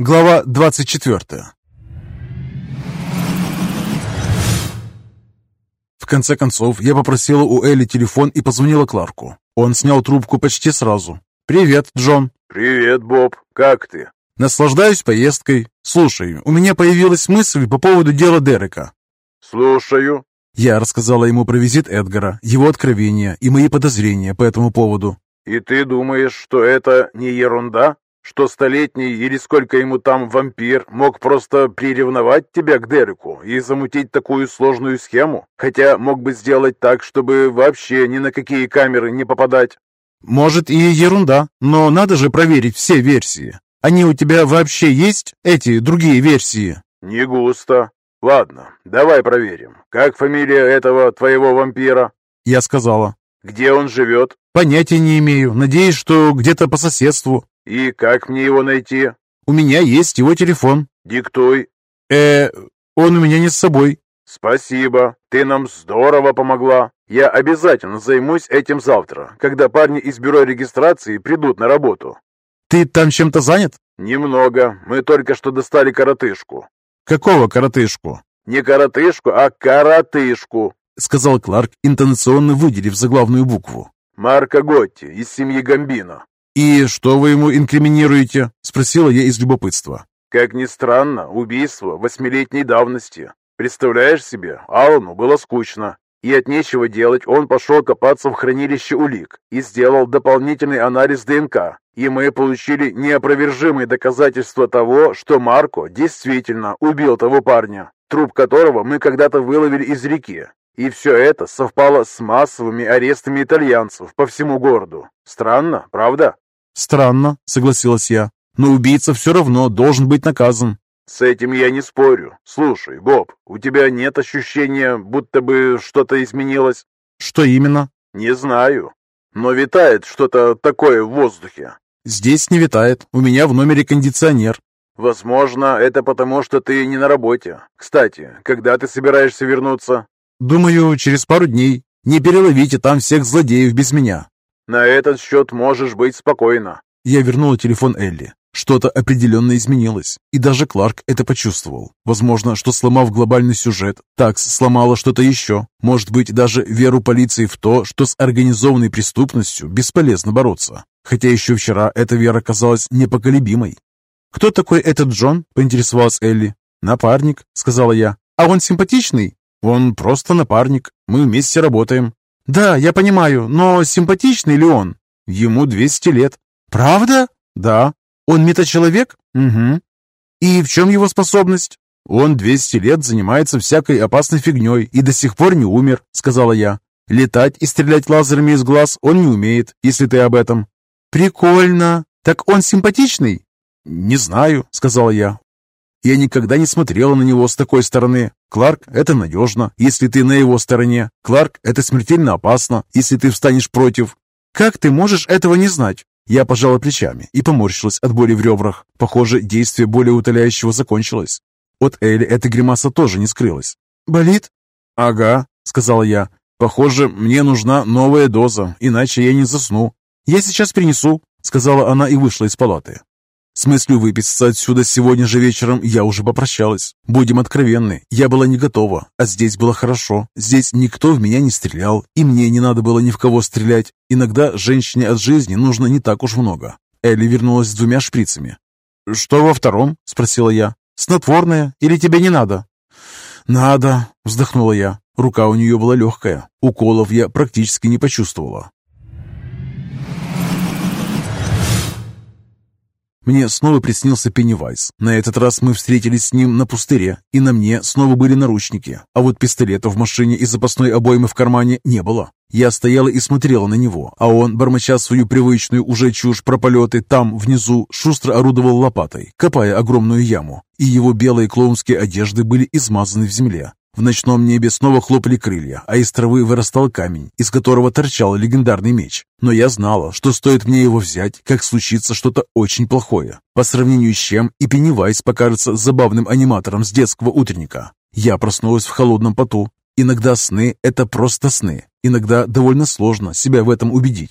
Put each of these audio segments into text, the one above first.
Глава 24. В конце концов, я попросила у Элли телефон и позвонила Кларку. Он снял трубку почти сразу. «Привет, Джон». «Привет, Боб. Как ты?» «Наслаждаюсь поездкой. Слушай, у меня появилась мысль по поводу дела Дерека». «Слушаю». Я рассказала ему про визит Эдгара, его откровения и мои подозрения по этому поводу. «И ты думаешь, что это не ерунда? Что столетний или сколько ему там вампир мог просто приревновать тебя к Дереку и замутить такую сложную схему? Хотя мог бы сделать так, чтобы вообще ни на какие камеры не попадать». «Может, и ерунда, но надо же проверить все версии. Они у тебя вообще есть, эти другие версии?» «Не густо. Ладно, давай проверим. Как фамилия этого твоего вампира?» Я сказала. «Где он живет?» «Понятия не имею. Надеюсь, что где-то по соседству». «И как мне его найти?» «У меня есть его телефон». «Диктуй». Он у меня не с собой». «Спасибо. Ты нам здорово помогла. Я обязательно займусь этим завтра, когда парни из бюро регистрации придут на работу». «Ты там чем-то занят?» «Немного. Мы только что достали коротышку». «Какого коротышку?» «Не коротышку, а коротышку», — сказал Кларк, интонационно выделив заглавную букву. «Марко Готти из семьи Гамбино». «И что вы ему инкриминируете?» — спросила я из любопытства. «Как ни странно, убийство 8-летней давности. Представляешь себе, Алану было скучно, и от нечего делать он пошел копаться в хранилище улик и сделал дополнительный анализ ДНК, и мы получили неопровержимые доказательства того, что Марко действительно убил того парня, труп которого мы когда-то выловили из реки. И все это совпало с массовыми арестами итальянцев по всему городу. Странно, правда?» «Странно», — согласилась я, — «но убийца все равно должен быть наказан». «С этим я не спорю. Слушай, Боб, у тебя нет ощущения, будто бы что-то изменилось?» «Что именно?» «Не знаю. Но витает что-то такое в воздухе». «Здесь не витает. У меня в номере кондиционер». «Возможно, это потому, что ты не на работе. Кстати, когда ты собираешься вернуться?» «Думаю, через пару дней. Не переловите там всех злодеев без меня». «На этот счет можешь быть спокойна». Я вернула телефон Элли. Что-то определенно изменилось, и даже Кларк это почувствовал. Возможно, что сломав глобальный сюжет, Такс сломала что-то еще. Может быть, даже веру полиции в то, что с организованной преступностью бесполезно бороться. Хотя еще вчера эта вера казалась непоколебимой. «Кто такой этот Джон?» – поинтересовалась Элли. «Напарник», – сказала я. «А он симпатичный?» «Он просто напарник. Мы вместе работаем». «Да, я понимаю, но симпатичный ли он?» «Ему 200 лет». «Правда?» «Да». «Он метачеловек?» «Угу». «И в чем его способность?» «Он 200 лет занимается всякой опасной фигней и до сих пор не умер», — сказала я. «Летать и стрелять лазерами из глаз он не умеет, если ты об этом». «Прикольно. Так он симпатичный?» «Не знаю», — сказала я. «Я никогда не смотрела на него с такой стороны. Кларк — это надежно, если ты на его стороне. Кларк — это смертельно опасно, если ты встанешь против». «Как ты можешь этого не знать?» Я пожала плечами и поморщилась от боли в ребрах. Похоже, действие болеутоляющего закончилось. От Элли эта гримаса тоже не скрылась. «Болит?» «Ага», — сказала я. «Похоже, мне нужна новая доза, иначе я не засну». «Я сейчас принесу», — сказала она и вышла из палаты. С мыслью выписаться отсюда сегодня же вечером я уже попрощалась. Будем откровенны, я была не готова, а здесь было хорошо. Здесь никто в меня не стрелял, и мне не надо было ни в кого стрелять. Иногда женщине от жизни нужно не так уж много. Элли вернулась с 2 шприцами. «Что во втором?» – спросила я. «Снотворное? Или тебе не надо?» «Надо», – вздохнула я. Рука у нее была легкая. Уколов я практически не почувствовала. Мне снова приснился Пеннивайз. На этот раз мы встретились с ним на пустыре, и на мне снова были наручники, а вот пистолета в машине и запасной обоймы в кармане не было. Я стояла и смотрела на него, а он, бормоча свою привычную уже чушь про полеты, там, внизу, шустро орудовал лопатой, копая огромную яму, и его белые клоунские одежды были измазаны в земле. В ночном небе снова хлопали крылья, а из травы вырастал камень, из которого торчал легендарный меч. Но я знала, что стоит мне его взять, как случится что-то очень плохое, по сравнению с чем и Пеннивайз покажется забавным аниматором с детского утренника. Я проснулась в холодном поту. Иногда сны – это просто сны, иногда довольно сложно себя в этом убедить.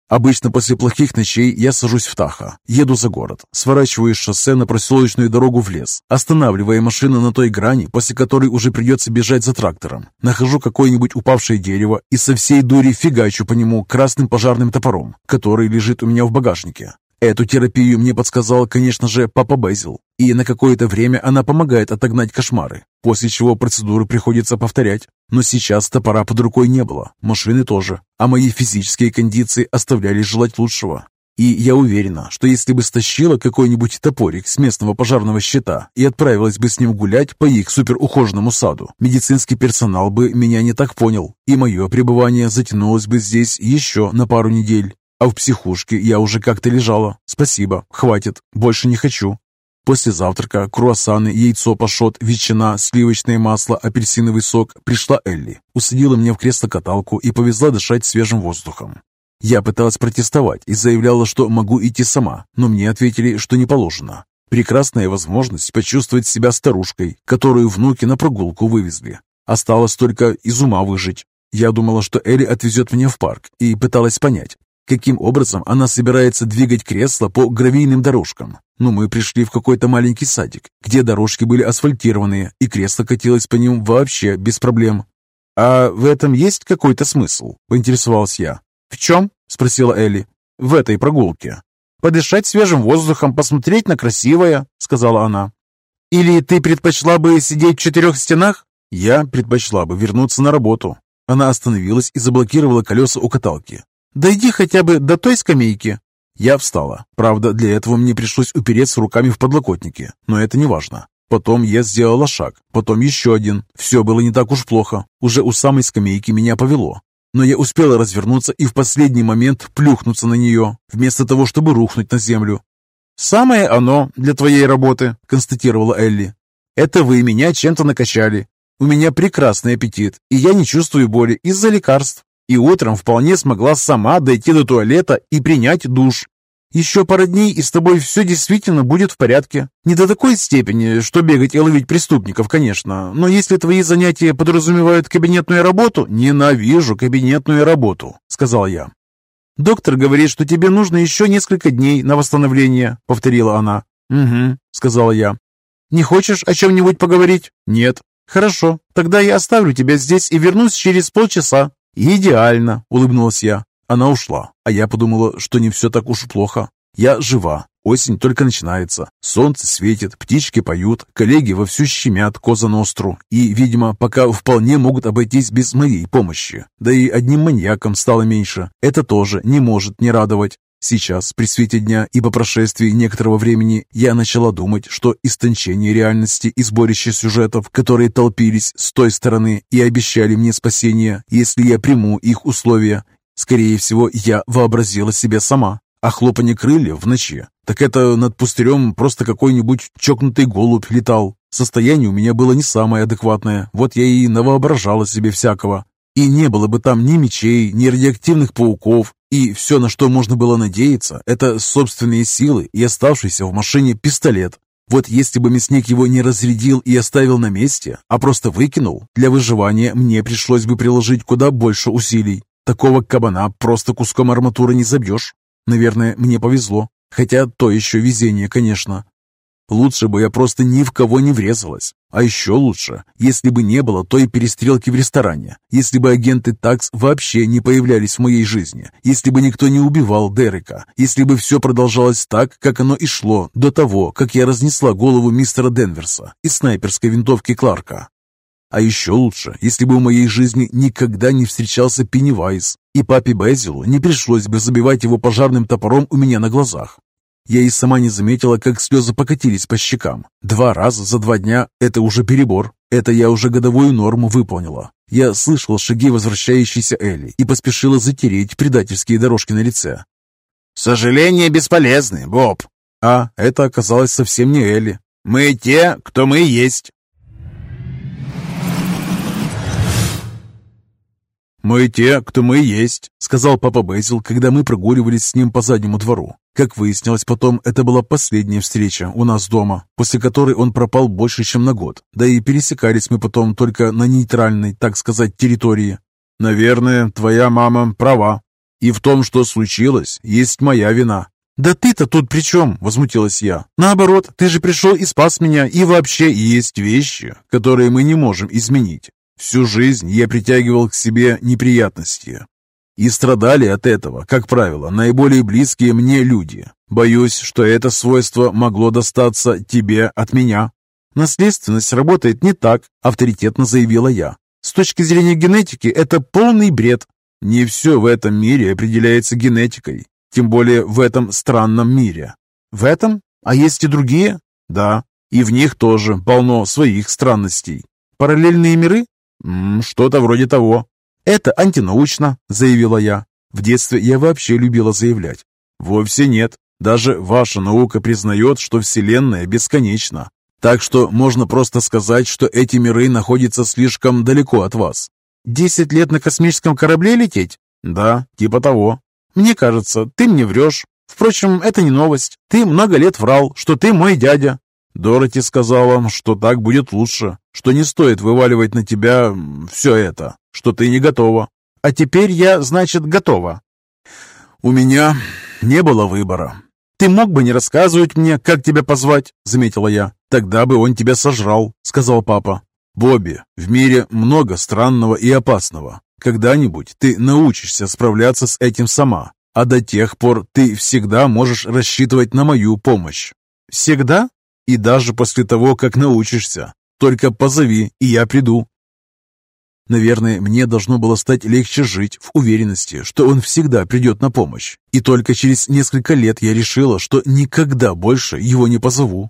Обычно после плохих ночей я сажусь в Тахо, еду за город, сворачиваю с шоссе на проселочную дорогу в лес, останавливая машину на той грани, после которой уже придется бежать за трактором. Нахожу какое-нибудь упавшее дерево и со всей дури фигачу по нему красным пожарным топором, который лежит у меня в багажнике. Эту терапию мне подсказал, конечно же, папа Безил, и на какое-то время она помогает отогнать кошмары, после чего процедуру приходится повторять. Но сейчас топора под рукой не было, машины тоже, а мои физические кондиции оставляли желать лучшего. И я уверена, что если бы стащила какой-нибудь топорик с местного пожарного щита и отправилась бы с ним гулять по их суперухоженному саду, медицинский персонал бы меня не так понял, и мое пребывание затянулось бы здесь еще на пару недель. А в психушке я уже как-то лежала. Спасибо, хватит, больше не хочу. После завтрака круассаны, яйцо пашот, ветчина, сливочное масло, апельсиновый сок пришла Элли, усадила меня в кресло-каталку и повезла дышать свежим воздухом. Я пыталась протестовать и заявляла, что могу идти сама, но мне ответили, что не положено. Прекрасная возможность почувствовать себя старушкой, которую внуки на прогулку вывезли. Осталось только из ума выжить. Я думала, что Элли отвезет меня в парк, и пыталась понять, каким образом она собирается двигать кресло по гравийным дорожкам. Но мы пришли в какой-то маленький садик, где дорожки были асфальтированные, и кресло катилось по ним вообще без проблем. «А в этом есть какой-то смысл?» – поинтересовалась я. «В чем?» – спросила Элли. «В этой прогулке». «Подышать свежим воздухом, посмотреть на красивое», – сказала она. «Или ты предпочла бы сидеть в 4 стенах?» «Я предпочла бы вернуться на работу». Она остановилась и заблокировала колеса у каталки. «Дойди хотя бы до той скамейки». Я встала. Правда, для этого мне пришлось упереться руками в подлокотники, но это не важно. Потом я сделала шаг, потом еще один. Все было не так уж плохо. Уже у самой скамейки меня повело. Но я успела развернуться и в последний момент плюхнуться на нее, вместо того, чтобы рухнуть на землю. «Самое оно для твоей работы», — констатировала Элли. «Это вы меня чем-то накачали. У меня прекрасный аппетит, и я не чувствую боли из-за лекарств. И утром вполне смогла сама дойти до туалета и принять душ. Еще пара дней, и с тобой все действительно будет в порядке. Не до такой степени, что бегать и ловить преступников, конечно, но если твои занятия подразумевают кабинетную работу...» «Ненавижу кабинетную работу», — сказал я. «Доктор говорит, что тебе нужно еще несколько дней на восстановление», — повторила она. «Угу», — сказала я. «Не хочешь о чем-нибудь поговорить?» «Нет». «Хорошо, тогда я оставлю тебя здесь и вернусь через полчаса». «Идеально!» — улыбнулась я. Она ушла, а я подумала, что не все так уж плохо. Я жива, осень только начинается, солнце светит, птички поют, коллеги вовсю щемят Коза Ностру и, видимо, пока вполне могут обойтись без моей помощи. Да и одним маньяком стало меньше. Это тоже не может не радовать. Сейчас, при свете дня и по прошествии некоторого времени, я начала думать, что истончение реальности и сборище сюжетов, которые толпились с той стороны и обещали мне спасение, если я приму их условия, скорее всего, я вообразила себе сама. А хлопанье крыльев в ночи, так это над пустырем просто какой-нибудь чокнутый голубь летал. Состояние у меня было не самое адекватное, вот я и навоображала себе всякого. И не было бы там ни мечей, ни радиоактивных пауков, и все, на что можно было надеяться, это собственные силы и оставшийся в машине пистолет. Вот если бы мясник его не разрядил и оставил на месте, а просто выкинул, для выживания мне пришлось бы приложить куда больше усилий. Такого кабана просто куском арматуры не забьешь. Наверное, мне повезло, хотя то еще везение, конечно. Лучше бы я просто ни в кого не врезалась. А еще лучше, если бы не было той перестрелки в ресторане, если бы агенты ТАКС вообще не появлялись в моей жизни, если бы никто не убивал Дерека, если бы все продолжалось так, как оно и шло до того, как я разнесла голову мистера Денверса из снайперской винтовки Кларка. А еще лучше, если бы в моей жизни никогда не встречался Пеннивайз, и папе Безилу не пришлось бы забивать его пожарным топором у меня на глазах. Я и сама не заметила, как слезы покатились по щекам. 2 раза за 2 дня – это уже перебор. Это я уже годовую норму выполнила. Я слышала шаги возвращающейся Элли и поспешила затереть предательские дорожки на лице. «Сожаления бесполезны, Боб». А это оказалось совсем не Элли. «Мы те, кто мы есть». «Мы те, кто мы есть», — сказал папа Безил, когда мы прогуливались с ним по заднему двору. Как выяснилось потом, это была последняя встреча у нас дома, после которой он пропал больше, чем на год. Да и пересекались мы потом только на нейтральной, так сказать, территории. «Наверное, твоя мама права». И в том, что случилось, есть моя вина». «Да ты-то тут при чем?» – возмутилась я. «Наоборот, ты же пришел и спас меня, и вообще...» «Есть вещи, которые мы не можем изменить. Всю жизнь я притягивал к себе неприятности. И страдали от этого, как правило, наиболее близкие мне люди. Боюсь, что это свойство могло достаться тебе от меня». «Наследственность работает не так», – авторитетно заявила я. «С точки зрения генетики это полный бред». «Не все в этом мире определяется генетикой. Тем более в этом странном мире». «В этом? А есть и другие?» «Да, и в них тоже полно своих странностей». «Параллельные миры?» «Что-то вроде того». «Это антинаучно», — заявила я. В детстве я вообще любила заявлять. «Вовсе нет. Даже ваша наука признает, что Вселенная бесконечна. Так что можно просто сказать, что эти миры находятся слишком далеко от вас». 10 лет на космическом корабле лететь? «Да, типа того». «Мне кажется, ты мне врешь. Впрочем, это не новость. Ты много лет врал, что ты мой дядя». Дороти сказала, что так будет лучше, что не стоит вываливать на тебя все это, что ты не готова. А теперь я, значит, готова. У меня не было выбора. Ты мог бы не рассказывать мне, как тебя позвать, заметила я. Тогда бы он тебя сожрал, сказал папа. Бобби, в мире много странного и опасного. Когда-нибудь ты научишься справляться с этим сама, а до тех пор ты всегда можешь рассчитывать на мою помощь. Всегда? И даже после того, как научишься. Только позови, и я приду». Наверное, мне должно было стать легче жить в уверенности, что он всегда придет на помощь. И только через несколько лет я решила, что никогда больше его не позову.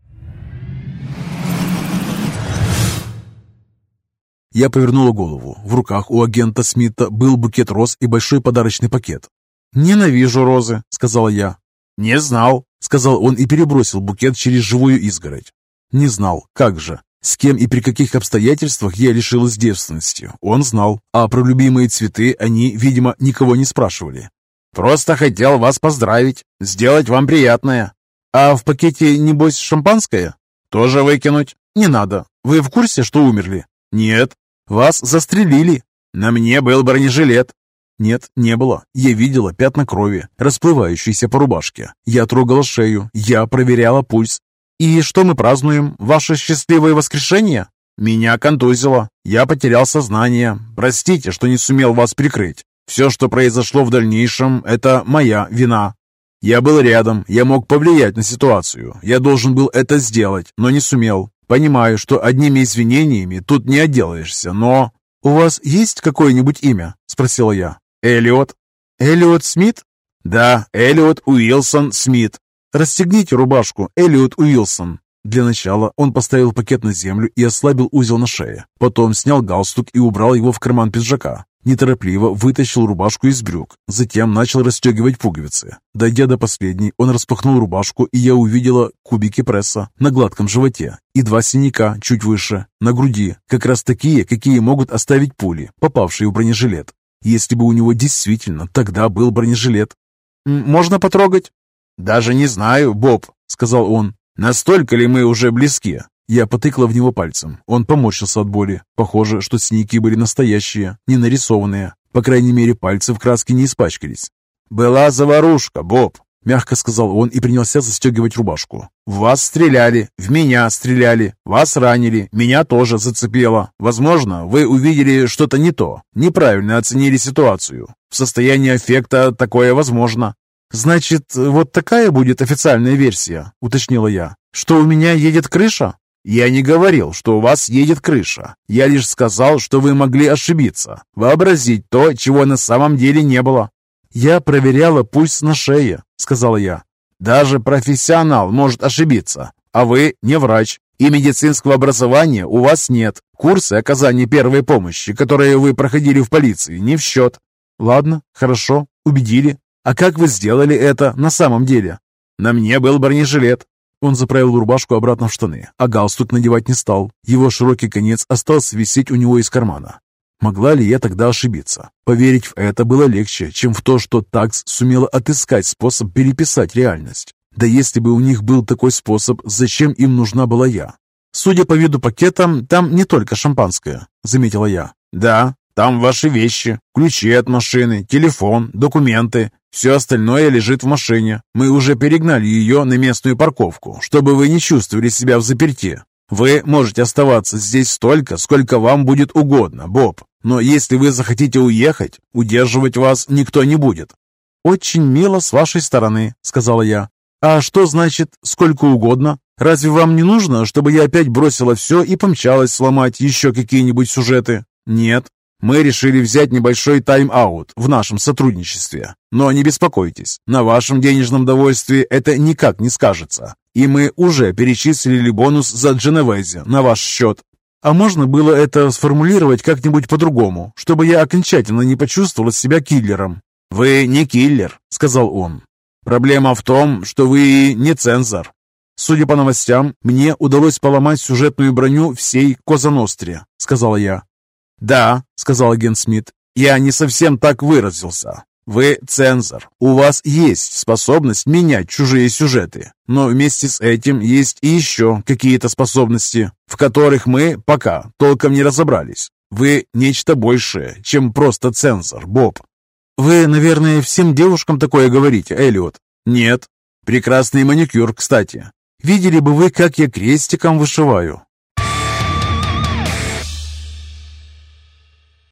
Я повернула голову. В руках у агента Смита был букет роз и большой подарочный пакет. «Ненавижу розы», — сказала я. «Не знал», — сказал он и перебросил букет через живую изгородь. Не знал, как же, с кем и при каких обстоятельствах я лишилась девственности. Он знал, а про любимые цветы они, видимо, никого не спрашивали. «Просто хотел вас поздравить, сделать вам приятное». «А в пакете, небось, шампанское?» «Тоже выкинуть?» «Не надо. Вы в курсе, что умерли?» «Нет». «Вас застрелили». «На мне был бронежилет». Нет, не было. Я видела пятна крови, расплывающиеся по рубашке. Я трогала шею, я проверяла пульс. И что мы празднуем? Ваше счастливое воскрешение? Меня контузило. Я потерял сознание. Простите, что не сумел вас прикрыть. Все, что произошло в дальнейшем, это моя вина. Я был рядом, я мог повлиять на ситуацию. Я должен был это сделать, но не сумел. Понимаю, что одними извинениями тут не отделаешься, но... «У вас есть какое-нибудь имя?» – спросила я. «Эллиот». «Эллиот Смит?» «Да, Эллиот Уилсон Смит». «Расстегните рубашку, Эллиот Уилсон». Для начала он поставил пакет на землю и ослабил узел на шее. Потом снял галстук и убрал его в карман пиджака. Неторопливо вытащил рубашку из брюк. Затем начал расстегивать пуговицы. Дойдя до последней, он распахнул рубашку, и я увидела кубики пресса на гладком животе и 2 синяка чуть выше, на груди, как раз такие, какие могут оставить пули, попавшие в бронежилет. Если бы у него действительно тогда был бронежилет. «Можно потрогать?» «Даже не знаю, Боб», — сказал он. «Настолько ли мы уже близки?» Я потыкла в него пальцем. Он поморщился от боли. Похоже, что синяки были настоящие, не нарисованные. По крайней мере, пальцы в краске не испачкались. «Была заварушка, Боб», — мягко сказал он и принялся застегивать рубашку. «В вас стреляли, в меня стреляли, вас ранили, меня тоже зацепило. Возможно, вы увидели что-то не то, неправильно оценили ситуацию. В состоянии аффекта такое возможно». «Значит, вот такая будет официальная версия», — уточнила я. «Что у меня едет крыша?» «Я не говорил, что у вас едет крыша. Я лишь сказал, что вы могли ошибиться, вообразить то, чего на самом деле не было». «Я проверяла пульс на шее», — сказала я. «Даже профессионал может ошибиться, а вы не врач, и медицинского образования у вас нет. Курсы оказания первой помощи, которые вы проходили в полиции, не в счет». «Ладно, хорошо, убедили. А как вы сделали это на самом деле?» «На мне был бронежилет». Он заправил рубашку обратно в штаны, а галстук надевать не стал. Его широкий конец остался висеть у него из кармана. Могла ли я тогда ошибиться? Поверить в это было легче, чем в то, что ТАКС сумела отыскать способ переписать реальность. Да если бы у них был такой способ, зачем им нужна была я? «Судя по виду пакета, там не только шампанское», — заметила я. «Да, Там ваши вещи, ключи от машины, телефон, документы. Все остальное лежит в машине. Мы уже перегнали ее на местную парковку, чтобы вы не чувствовали себя взаперти. Вы можете оставаться здесь столько, сколько вам будет угодно, Боб. Но если вы захотите уехать, удерживать вас никто не будет». «Очень мило с вашей стороны», — сказала я. «А что значит «сколько угодно»? Разве вам не нужно, чтобы я опять бросила все и помчалась сломать еще какие-нибудь сюжеты?» «Нет. Мы решили взять небольшой тайм-аут в нашем сотрудничестве. Но не беспокойтесь, на вашем денежном довольстве это никак не скажется. И мы уже перечислили бонус за Дженовезе на ваш счет». «А можно было это сформулировать как-нибудь по-другому, чтобы я окончательно не почувствовала себя киллером?» «Вы не киллер», — сказал он. «Проблема в том, что вы не цензор». «Судя по новостям, мне удалось поломать сюжетную броню всей Коза Ностре», — сказала я. «Да», — сказал агент Смит, — «я не совсем так выразился. Вы цензор. У вас есть способность менять чужие сюжеты, но вместе с этим есть и еще какие-то способности, в которых мы пока толком не разобрались. Вы нечто большее, чем просто цензор, Боб». «Вы, наверное, всем девушкам такое говорите, Эллиот?» «Нет. Прекрасный маникюр, кстати». «Видели бы вы, как я крестиком вышиваю.